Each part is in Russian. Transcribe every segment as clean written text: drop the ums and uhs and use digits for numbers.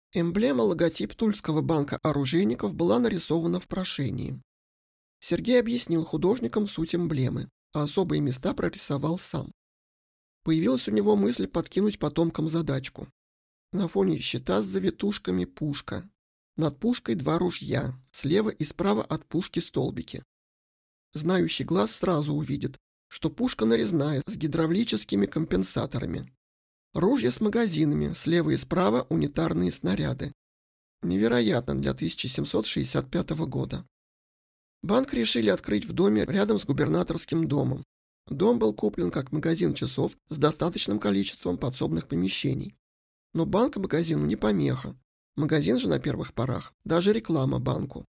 Эмблема-логотип Тульского банка оружейников была нарисована в прошении. Сергей объяснил художникам суть эмблемы, а особые места прорисовал сам. Появилась у него мысль подкинуть потомкам задачку. На фоне щита с завитушками пушка. Над пушкой 2 ружья, слева и справа от пушки столбики. Знающий глаз сразу увидит, что пушка нарезная с гидравлическими компенсаторами. Ружья с магазинами, слева и справа унитарные снаряды. Невероятно для 1765 года. Банк решили открыть в доме рядом с губернаторским домом. Дом был куплен как магазин часов с достаточным количеством подсобных помещений. Но банк магазину не помеха. Магазин же на первых порах, даже реклама банку.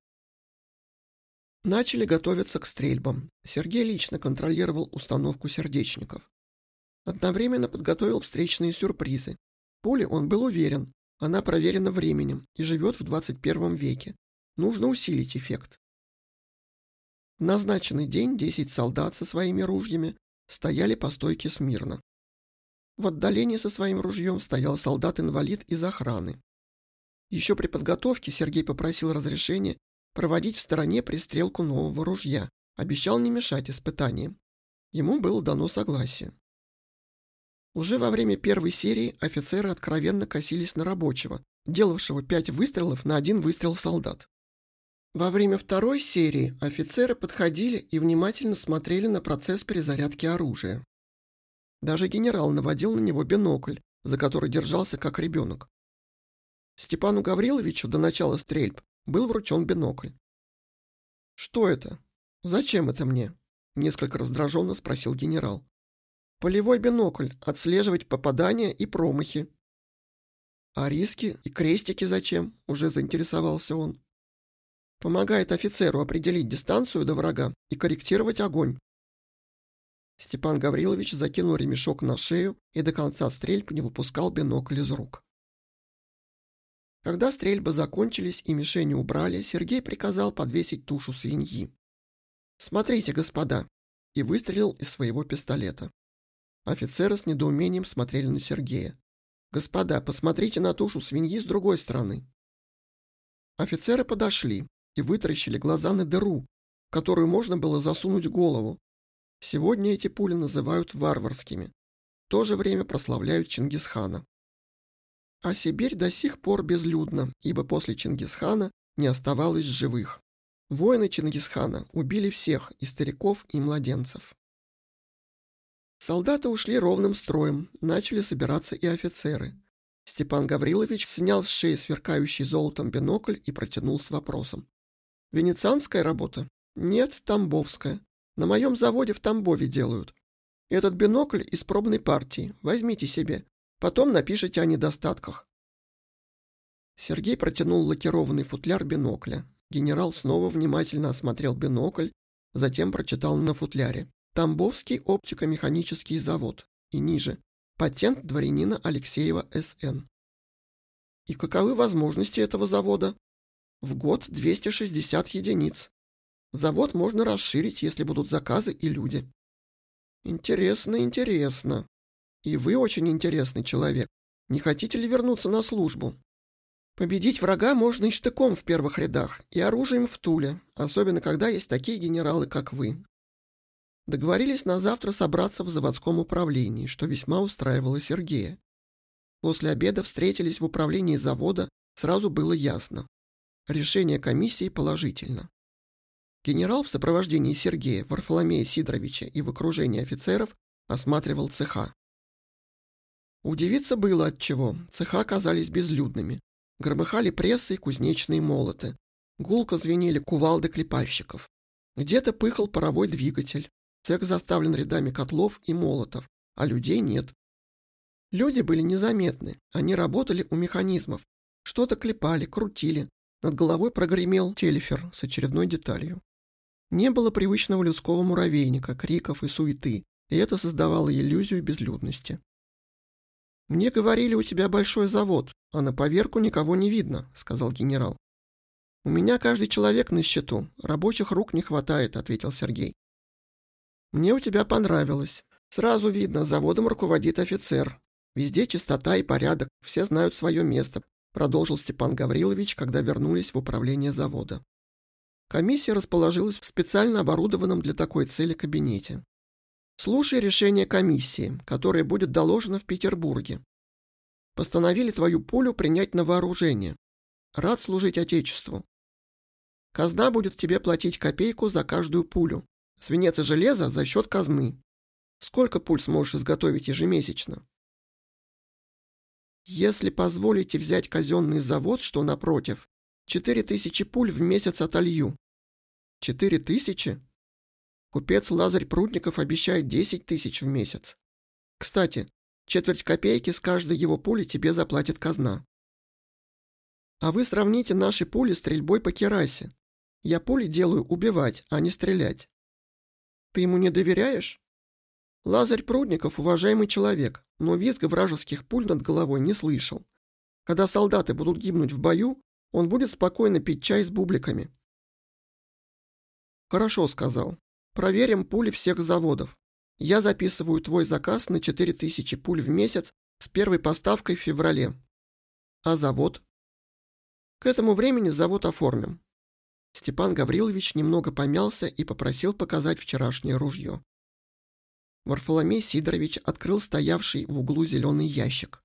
Начали готовиться к стрельбам. Сергей лично контролировал установку сердечников. Одновременно подготовил встречные сюрпризы. Пуле он был уверен, она проверена временем и живет в 21 веке. Нужно усилить эффект. В назначенный день 10 солдат со своими ружьями стояли по стойке смирно. В отдалении со своим ружьем стоял солдат-инвалид из охраны. Еще при подготовке Сергей попросил разрешения проводить в стороне пристрелку нового ружья, обещал не мешать испытаниям. Ему было дано согласие. Уже во время первой серии офицеры откровенно косились на рабочего, делавшего 5 выстрелов на 1 выстрел солдат. Во время второй серии офицеры подходили и внимательно смотрели на процесс перезарядки оружия. Даже генерал наводил на него бинокль, за который держался как ребенок. Степану Гавриловичу до начала стрельб был вручен бинокль. «Что это? Зачем это мне?» – несколько раздраженно спросил генерал. «Полевой бинокль, отслеживать попадания и промахи». «А риски и крестики зачем?» – уже заинтересовался он. «Помогает офицеру определить дистанцию до врага и корректировать огонь». Степан Гаврилович закинул ремешок на шею и до конца стрельб не выпускал бинокль из рук. Когда стрельбы закончились и мишени убрали, Сергей приказал подвесить тушу свиньи. «Смотрите, господа!» и выстрелил из своего пистолета. Офицеры с недоумением смотрели на Сергея. «Господа, посмотрите на тушу свиньи с другой стороны». Офицеры подошли и вытаращили глаза на дыру, в которую можно было засунуть голову. Сегодня эти пули называют варварскими. В то же время прославляют Чингисхана. А Сибирь до сих пор безлюдна, ибо после Чингисхана не оставалось живых. Воины Чингисхана убили всех, и стариков, и младенцев. Солдаты ушли ровным строем, начали собираться и офицеры. Степан Гаврилович снял с шеи сверкающий золотом бинокль и протянул с вопросом. «Венецианская работа?» «Нет, тамбовская. На моем заводе в Тамбове делают. Этот бинокль из пробной партии. Возьмите себе. Потом напишите о недостатках». Сергей протянул лакированный футляр бинокля. Генерал снова внимательно осмотрел бинокль, затем прочитал на футляре: «Тамбовский оптико-механический завод» и ниже: «Патент дворянина Алексеева С.Н.» «И каковы возможности этого завода?» «В год 260 единиц. Завод можно расширить, если будут заказы и люди». «Интересно, интересно. И вы очень интересный человек. Не хотите ли вернуться на службу? Победить врага можно и штыком в первых рядах, и оружием в Туле, особенно когда есть такие генералы, как вы». Договорились на завтра собраться в заводском управлении, что весьма устраивало Сергея. После обеда встретились в управлении завода, сразу было ясно. Решение комиссии положительно. Генерал в сопровождении Сергея, Варфоломея Сидоровича и в окружении офицеров осматривал цеха. Удивиться было отчего. Цеха оказались безлюдными. Громыхали прессы и кузнечные молоты. Гулко звенели кувалды клепальщиков. Где-то пыхал паровой двигатель. Цех заставлен рядами котлов и молотов, а людей нет. Люди были незаметны. Они работали у механизмов. Что-то клепали, крутили. Над головой прогремел телефер с очередной деталью. Не было привычного людского муравейника, криков и суеты, и это создавало иллюзию безлюдности. «Мне говорили, у тебя большой завод, а на поверку никого не видно», — сказал генерал. «У меня каждый человек на счету, рабочих рук не хватает», — ответил Сергей. «Мне у тебя понравилось. Сразу видно, заводом руководит офицер. Везде чистота и порядок, все знают свое место. продолжил Степан Гаврилович, когда вернулись в управление завода. Комиссия расположилась в специально оборудованном для такой цели кабинете. Слушай решение комиссии, которое будет доложено в Петербурге. Постановили твою пулю принять на вооружение. Рад служить Отечеству. Казна будет тебе платить копейку за каждую пулю. Свинец и железо за счет казны. Сколько пуль сможешь изготовить ежемесячно? Если позволите взять казенный завод, что напротив, 4000 пуль в месяц отолью. 4000? Купец Лазарь Прудников обещает 10 тысяч в месяц. Кстати, четверть копейки с каждой его пули тебе заплатит казна. А вы сравните наши пули стрельбой по керасе. Я пули делаю убивать, а не стрелять. Ты ему не доверяешь? Лазарь Прудников уважаемый человек, но визга вражеских пуль над головой не слышал. Когда солдаты будут гибнуть в бою, он будет спокойно пить чай с бубликами. Хорошо, сказал. Проверим пули всех заводов. Я записываю твой заказ на 4000 пуль в месяц с первой поставкой в феврале. А завод? К этому времени завод оформим. Степан Гаврилович немного помялся и попросил показать вчерашнее ружье. Варфоломей Сидорович открыл стоявший в углу зеленый ящик.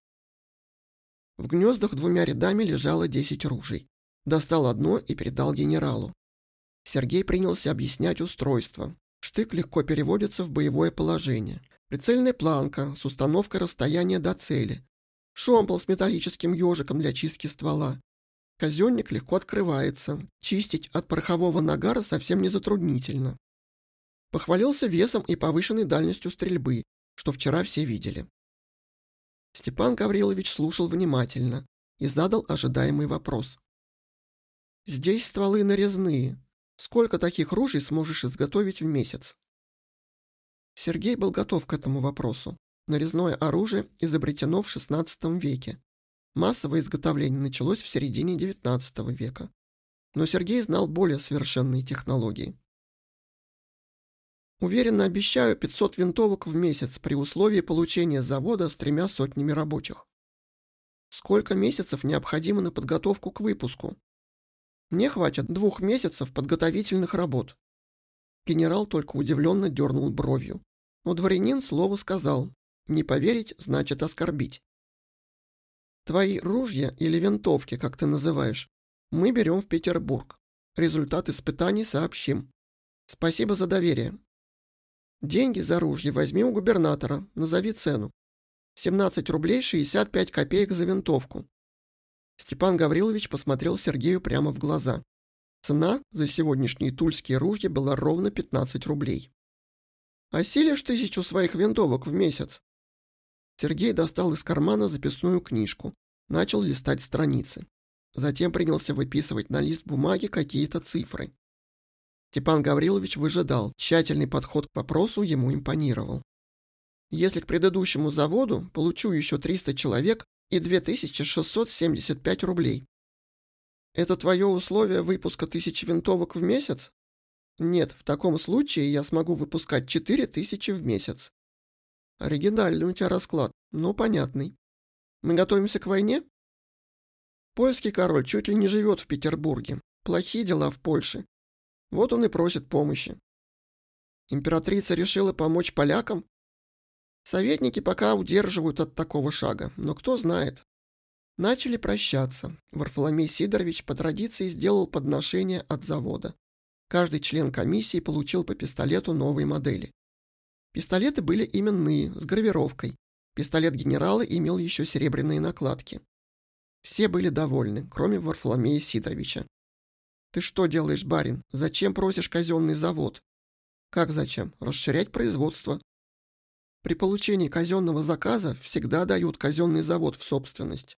В гнездах двумя рядами лежало 10 ружей. Достал одно и передал генералу. Сергей принялся объяснять устройство. Штык легко переводится в боевое положение. Прицельная планка с установкой расстояния до цели. Шомпол с металлическим ежиком для чистки ствола. Казенник легко открывается. Чистить от порохового нагара совсем не затруднительно. Похвалился весом и повышенной дальностью стрельбы, что вчера все видели. Степан Гаврилович слушал внимательно и задал ожидаемый вопрос. «Здесь стволы нарезные. Сколько таких ружей сможешь изготовить в месяц?» Сергей был готов к этому вопросу. Нарезное оружие изобретено в XVI веке. Массовое изготовление началось в середине XIX века. Но Сергей знал более совершенные технологии. Уверенно обещаю 500 винтовок в месяц при условии получения завода с 3 сотнями рабочих. Сколько месяцев необходимо на подготовку к выпуску? Мне хватит 2 месяцев подготовительных работ. Генерал только удивленно дернул бровью. Но дворянин слово сказал. Не поверить значит оскорбить. Твои ружья или винтовки, как ты называешь, мы берем в Петербург. Результат испытаний сообщим. Спасибо за доверие. Деньги за ружье возьми у губернатора, назови цену. 17 рублей 65 копеек за винтовку. Степан Гаврилович посмотрел Сергею прямо в глаза. Цена за сегодняшние тульские ружья была ровно 15 рублей. «Осилишь 1000 своих винтовок в месяц?» Сергей достал из кармана записную книжку, начал листать страницы. Затем принялся выписывать на лист бумаги какие-то цифры. Степан Гаврилович выжидал, тщательный подход к вопросу ему импонировал. «Если к предыдущему заводу получу еще 300 человек и 2675 рублей. Это твое условие выпуска 1000 винтовок в месяц? Нет, в таком случае я смогу выпускать 4000 в месяц. Оригинальный у тебя расклад, но понятный. Мы готовимся к войне? Польский король чуть ли не живет в Петербурге. Плохие дела в Польше. Вот он и просит помощи. Императрица решила помочь полякам? Советники пока удерживают от такого шага, но кто знает. Начали прощаться. Варфоломей Сидорович по традиции сделал подношение от завода. Каждый член комиссии получил по пистолету новой модели. Пистолеты были именные, с гравировкой. Пистолет генерала имел еще серебряные накладки. Все были довольны, кроме Варфоломея Сидоровича. «Ты что делаешь, барин? Зачем просишь казенный завод?» «Как зачем? Расширять производство». При получении казенного заказа всегда дают казенный завод в собственность.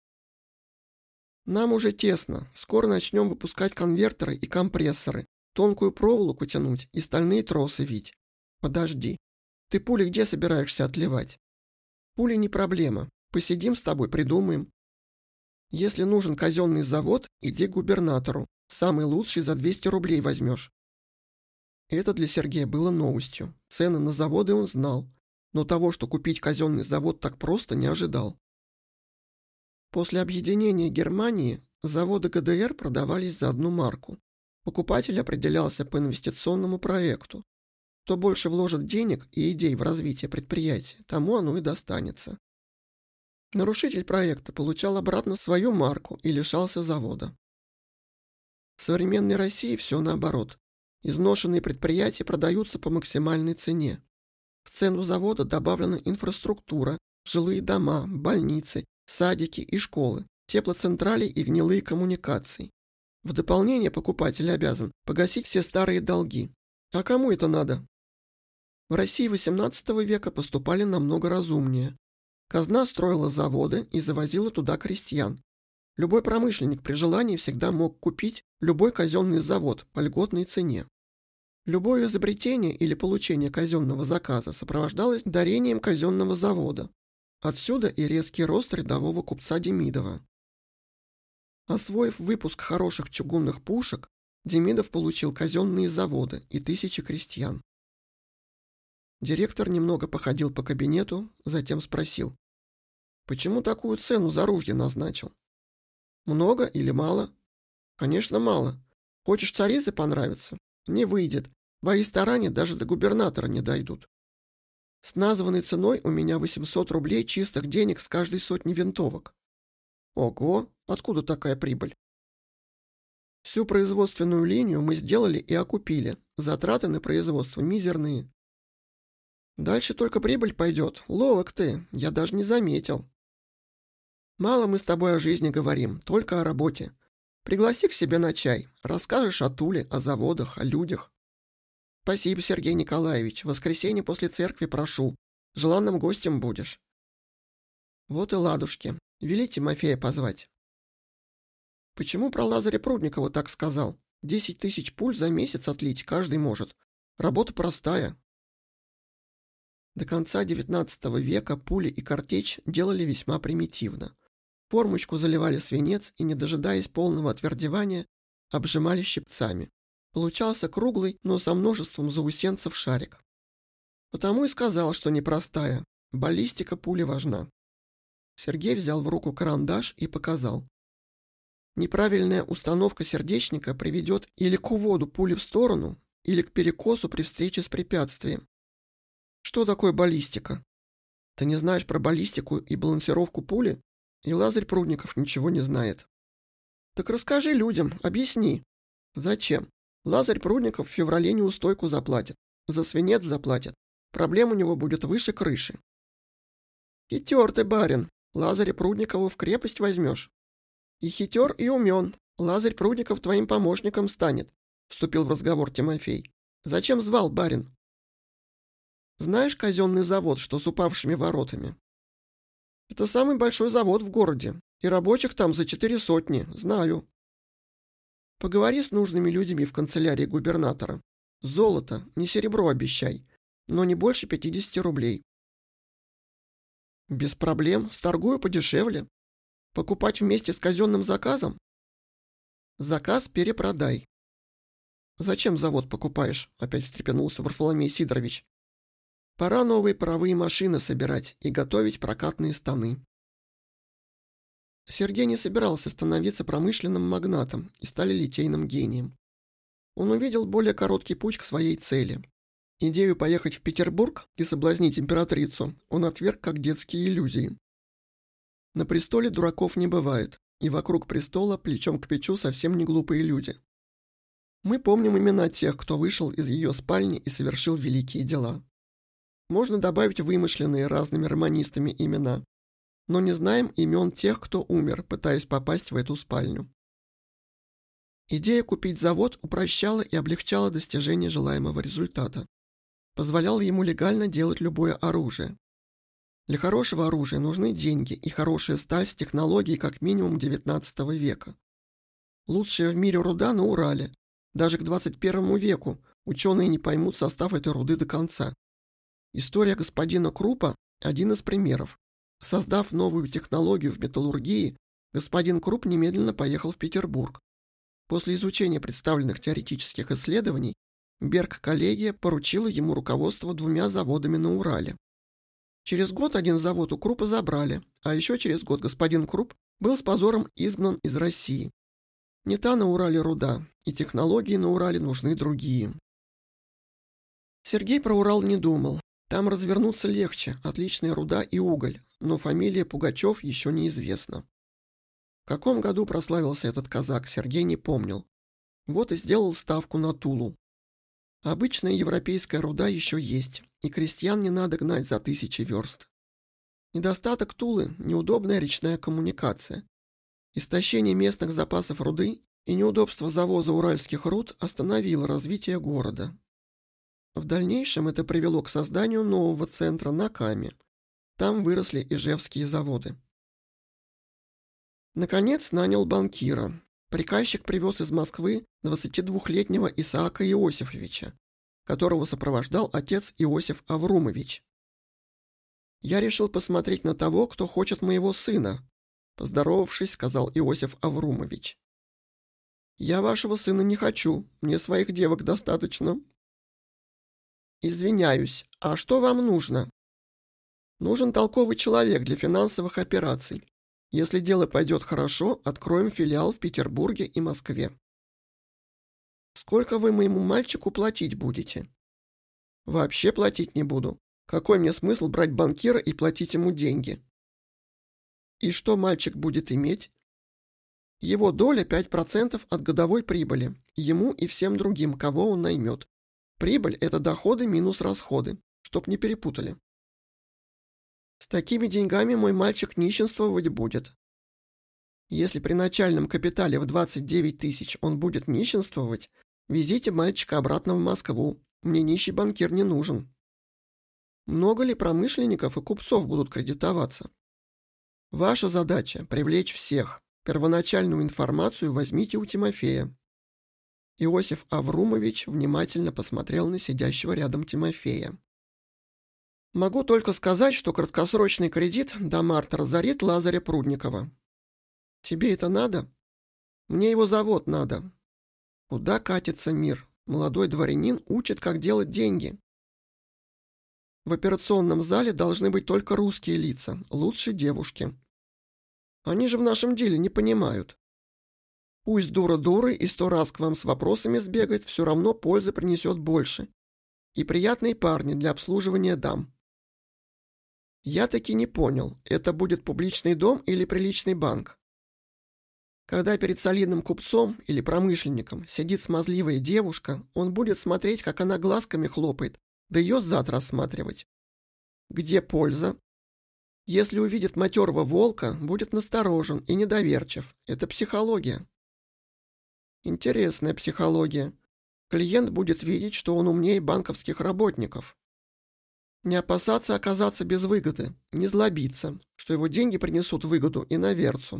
Нам уже тесно. Скоро начнем выпускать конвертеры и компрессоры, тонкую проволоку тянуть и стальные тросы вить. Подожди. Ты пули где собираешься отливать? Пули не проблема. Посидим с тобой, придумаем. Если нужен казенный завод, иди к губернатору. Самый лучший за 200 рублей возьмешь. Это для Сергея было новостью. Цены на заводы он знал, но того, что купить казенный завод так просто, не ожидал. После объединения Германии заводы ГДР продавались за одну марку. Покупатель определялся по инвестиционному проекту. Кто больше вложит денег и идей в развитие предприятия, тому оно и достанется. Нарушитель проекта получал обратно свою марку и лишался завода. В современной России все наоборот. Изношенные предприятия продаются по максимальной цене. В цену завода добавлена инфраструктура, жилые дома, больницы, садики и школы, теплоцентрали и гнилые коммуникации. В дополнение покупатель обязан погасить все старые долги. А кому это надо? В России XVIII века поступали намного разумнее. Казна строила заводы и завозила туда крестьян. Любой промышленник при желании всегда мог купить любой казенный завод по льготной цене. Любое изобретение или получение казенного заказа сопровождалось дарением казенного завода. Отсюда и резкий рост рядового купца Демидова. Освоив выпуск хороших чугунных пушек, Демидов получил казенные заводы и тысячи крестьян. Директор немного походил по кабинету, затем спросил: «Почему такую цену за ружье назначил? Много или мало?» «Конечно, мало. Хочешь царице понравиться? Не выйдет. Твои старания даже до губернатора не дойдут. С названной ценой у меня 800 рублей чистых денег с каждой сотни винтовок». «Ого! Откуда такая прибыль?» «Всю производственную линию мы сделали и окупили. Затраты на производство мизерные». «Дальше только прибыль пойдет. Ловок ты, я даже не заметил». «Мало мы с тобой о жизни говорим, только о работе. Пригласи к себе на чай, расскажешь о Туле, о заводах, о людях». «Спасибо, Сергей Николаевич, в воскресенье после церкви прошу. Желанным гостем будешь». «Вот и ладушки. Вели Тимофея позвать». «Почему про Лазаря Прудникова так сказал? 10 тысяч пуль за месяц отлить каждый может. Работа простая». До конца XIX века пули и картечь делали весьма примитивно. Формочку заливали свинец и, не дожидаясь полного отвердевания, обжимали щипцами. Получался круглый, но со множеством заусенцев шарик. Потому и сказал, что непростая. Баллистика пули важна. Сергей взял в руку карандаш и показал. Неправильная установка сердечника приведет или к уводу пули в сторону, или к перекосу при встрече с препятствием. Что такое баллистика? Ты не знаешь про баллистику и балансировку пули? И Лазарь Прудников ничего не знает. Так расскажи людям, объясни. Зачем? Лазарь Прудников в феврале неустойку заплатит, за свинец заплатит. Проблем у него будет выше крыши. Хитер ты, барин, Лазаря Прудникова в крепость возьмешь. И хитер, и умен. Лазарь Прудников твоим помощником станет, вступил в разговор Тимофей. Зачем звал, барин? Знаешь казенный завод, что с упавшими воротами? Это самый большой завод в городе, и рабочих там за 400, знаю. Поговори с нужными людьми в канцелярии губернатора. Золото, не серебро обещай, но не больше 50 рублей. Без проблем, сторгую подешевле. Покупать вместе с казенным заказом? Заказ перепродай. Зачем завод покупаешь? Опять встрепенулся Варфоломей Сидорович. Пора новые паровые машины собирать и готовить прокатные станы. Сергей не собирался становиться промышленным магнатом и сталелитейным гением. Он увидел более короткий путь к своей цели. Идею поехать в Петербург и соблазнить императрицу он отверг как детские иллюзии. На престоле дураков не бывает, и вокруг престола плечом к плечу совсем не глупые люди. Мы помним имена тех, кто вышел из ее спальни и совершил великие дела. Можно добавить вымышленные разными романистами имена, но не знаем имен тех, кто умер, пытаясь попасть в эту спальню. Идея купить завод упрощала и облегчала достижение желаемого результата. Позволяла ему легально делать любое оружие. Для хорошего оружия нужны деньги и хорошая сталь с технологией как минимум XIX века. Лучшая в мире руда на Урале. Даже к 21 веку ученые не поймут состав этой руды до конца. История господина Крупа – один из примеров. Создав новую технологию в металлургии, господин Круп немедленно поехал в Петербург. После изучения представленных теоретических исследований, Берг-коллегия поручила ему руководство 2 заводами на Урале. Через год один завод у Крупа забрали, а еще через год господин Круп был с позором изгнан из России. Не та на Урале руда, и технологии на Урале нужны другие. Сергей про Урал не думал. Там развернуться легче, отличная руда и уголь, но фамилия Пугачев еще неизвестна. В каком году прославился этот казак, Сергей не помнил. Вот и сделал ставку на Тулу. Обычная европейская руда еще есть, и крестьян не надо гнать за 1000 верст. Недостаток Тулы – неудобная речная коммуникация. Истощение местных запасов руды и неудобство завоза уральских руд остановило развитие города. В дальнейшем это привело к созданию нового центра на Каме. Там выросли ижевские заводы. Наконец нанял банкира. Приказчик привез из Москвы 22-летнего Исаака Иосифовича, которого сопровождал отец Иосиф Аврумович. «Я решил посмотреть на того, кто хочет моего сына», поздоровавшись, сказал Иосиф Аврумович. «Я вашего сына не хочу, мне своих девок достаточно». «Извиняюсь, а что вам нужно?» «Нужен толковый человек для финансовых операций. Если дело пойдет хорошо, откроем филиал в Петербурге и Москве». «Сколько вы моему мальчику платить будете?» «Вообще платить не буду. Какой мне смысл брать банкира и платить ему деньги?» «И что мальчик будет иметь?» «Его доля 5% от годовой прибыли, ему и всем другим, кого он наймет. Прибыль – это доходы минус расходы, чтоб не перепутали». «С такими деньгами мой мальчик нищенствовать будет». «Если при начальном капитале в 29 000 он будет нищенствовать, везите мальчика обратно в Москву, мне нищий банкир не нужен». «Много ли промышленников и купцов будут кредитоваться?» «Ваша задача – привлечь всех. Первоначальную информацию возьмите у Тимофея». Иосиф Аврумович внимательно посмотрел на сидящего рядом Тимофея. «Могу только сказать, что краткосрочный кредит до марта разорит Лазаря Прудникова». «Тебе это надо?» «Мне его завод надо». «Куда катится мир? Молодой дворянин учит, как делать деньги». «В операционном зале должны быть только русские лица, лучше девушки». «Они же в нашем деле не понимают». «Пусть дура дурой и 100 раз к вам с вопросами сбегает, все равно пользы принесет больше. И приятные парни для обслуживания дам». «Я таки не понял, это будет публичный дом или приличный банк?» «Когда перед солидным купцом или промышленником сидит смазливая девушка, он будет смотреть, как она глазками хлопает, да ее зад рассматривать. Где польза? Если увидит матерого волка, будет насторожен и недоверчив. Это психология». «Интересная психология. Клиент будет видеть, что он умнее банковских работников. Не опасаться оказаться без выгоды, не злобиться, что его деньги принесут выгоду иноверцу».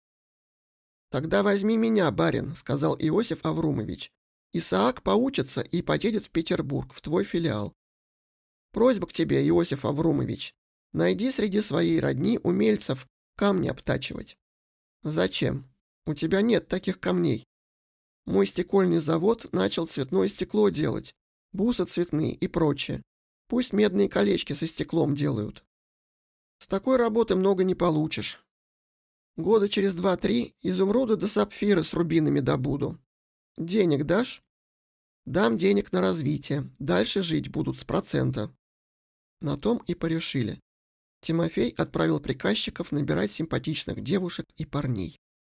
«Тогда возьми меня, барин», — сказал Иосиф Аврумович. «Исаак поучится и поедет в Петербург, в твой филиал. Просьба к тебе, Иосиф Аврумович, найди среди своей родни умельцев камни обтачивать». «Зачем? У тебя нет таких камней. Мой стекольный завод начал цветное стекло делать, бусы цветные и прочее. Пусть медные колечки со стеклом делают. С такой работы много не получишь. Года через 2-3 изумруды да сапфиры с рубинами добуду. Денег дашь?» «Дам денег на развитие, дальше жить будут с процента». На том и порешили. Тимофей отправил приказчиков набирать симпатичных девушек и парней.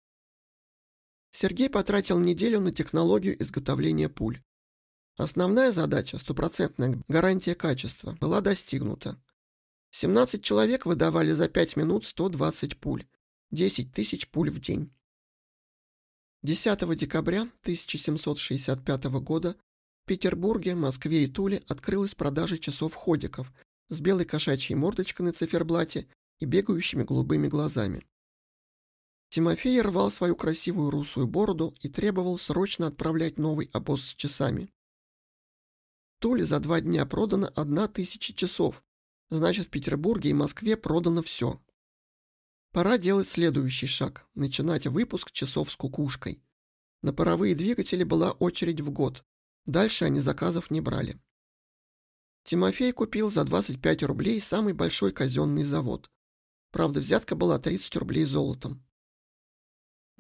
Сергей потратил неделю на технологию изготовления пуль. Основная задача, 100% гарантия качества, была достигнута. 17 человек выдавали за 5 минут 120 пуль, 10 000 пуль в день. 10 декабря 1765 года в Петербурге, Москве и Туле открылась продажа часов-ходиков с белой кошачьей мордочкой на циферблате и бегающими голубыми глазами. Тимофей рвал свою красивую русую бороду и требовал срочно отправлять новый обоз с часами. В Туле за 2 дня продано 1000 часов, значит, в Петербурге и Москве продано все. Пора делать следующий шаг – начинать выпуск часов с кукушкой. На паровые двигатели была очередь в год, дальше они заказов не брали. Тимофей купил за 25 рублей самый большой казенный завод. Правда, взятка была 30 рублей золотом.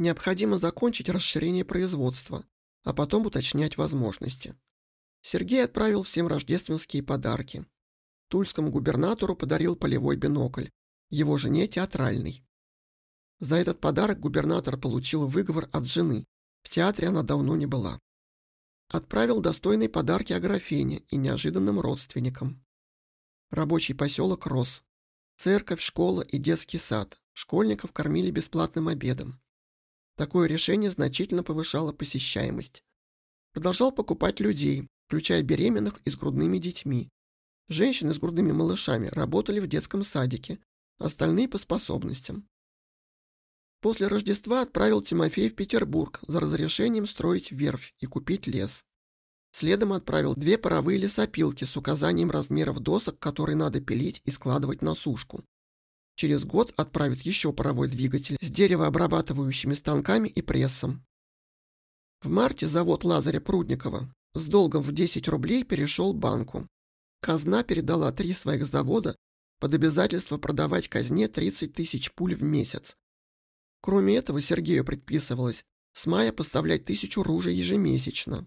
Необходимо закончить расширение производства, а потом уточнять возможности. Сергей отправил всем рождественские подарки. Тульскому губернатору подарил полевой бинокль, его жене театральный. За этот подарок губернатор получил выговор от жены, в театре она давно не была. Отправил достойные подарки Аграфене и неожиданным родственникам. Рабочий поселок рос. Церковь, школа и детский сад. Школьников кормили бесплатным обедом. Такое решение значительно повышало посещаемость. Продолжал покупать людей, включая беременных и с грудными детьми. Женщины с грудными малышами работали в детском садике, остальные по способностям. После Рождества отправил Тимофей в Петербург за разрешением строить верфь и купить лес. Следом отправил 2 паровые лесопилки с указанием размеров досок, которые надо пилить и складывать на сушку. Через год отправит еще паровой двигатель с деревообрабатывающими станками и прессом. В марте завод Лазаря Прудникова с долгом в 10 рублей перешел банку. Казна передала 3 своих завода под обязательство продавать казне 30 тысяч пуль в месяц. Кроме этого, Сергею предписывалось с мая поставлять 1000 ружей ежемесячно.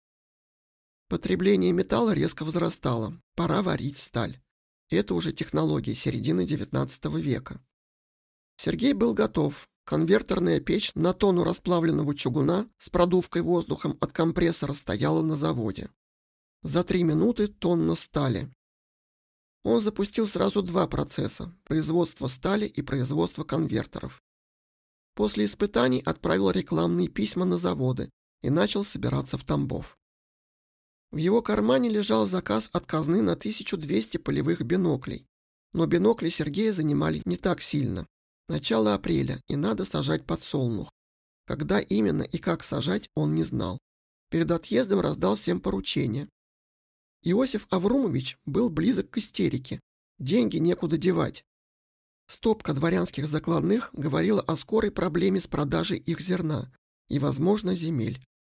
Потребление металла резко возрастало, пора варить сталь. Это уже технология середины XIX века. Сергей был готов. Конвертерная печь на тонну расплавленного чугуна с продувкой воздухом от компрессора стояла на заводе. За 3 минуты тонна стали. Он запустил сразу 2 процесса – производство стали и производство конвертеров. После испытаний отправил рекламные письма на заводы и начал собираться в Тамбов. В его кармане лежал заказ от казны на 1200 полевых биноклей. Но бинокли Сергея занимали не так сильно. Начало апреля, и надо сажать подсолнух. Когда именно и как сажать, он не знал. Перед отъездом раздал всем поручения. Иосиф Аврумович был близок к истерике. Деньги некуда девать. Стопка дворянских закладных говорила о скорой проблеме с продажей их зерна и, возможно, земель.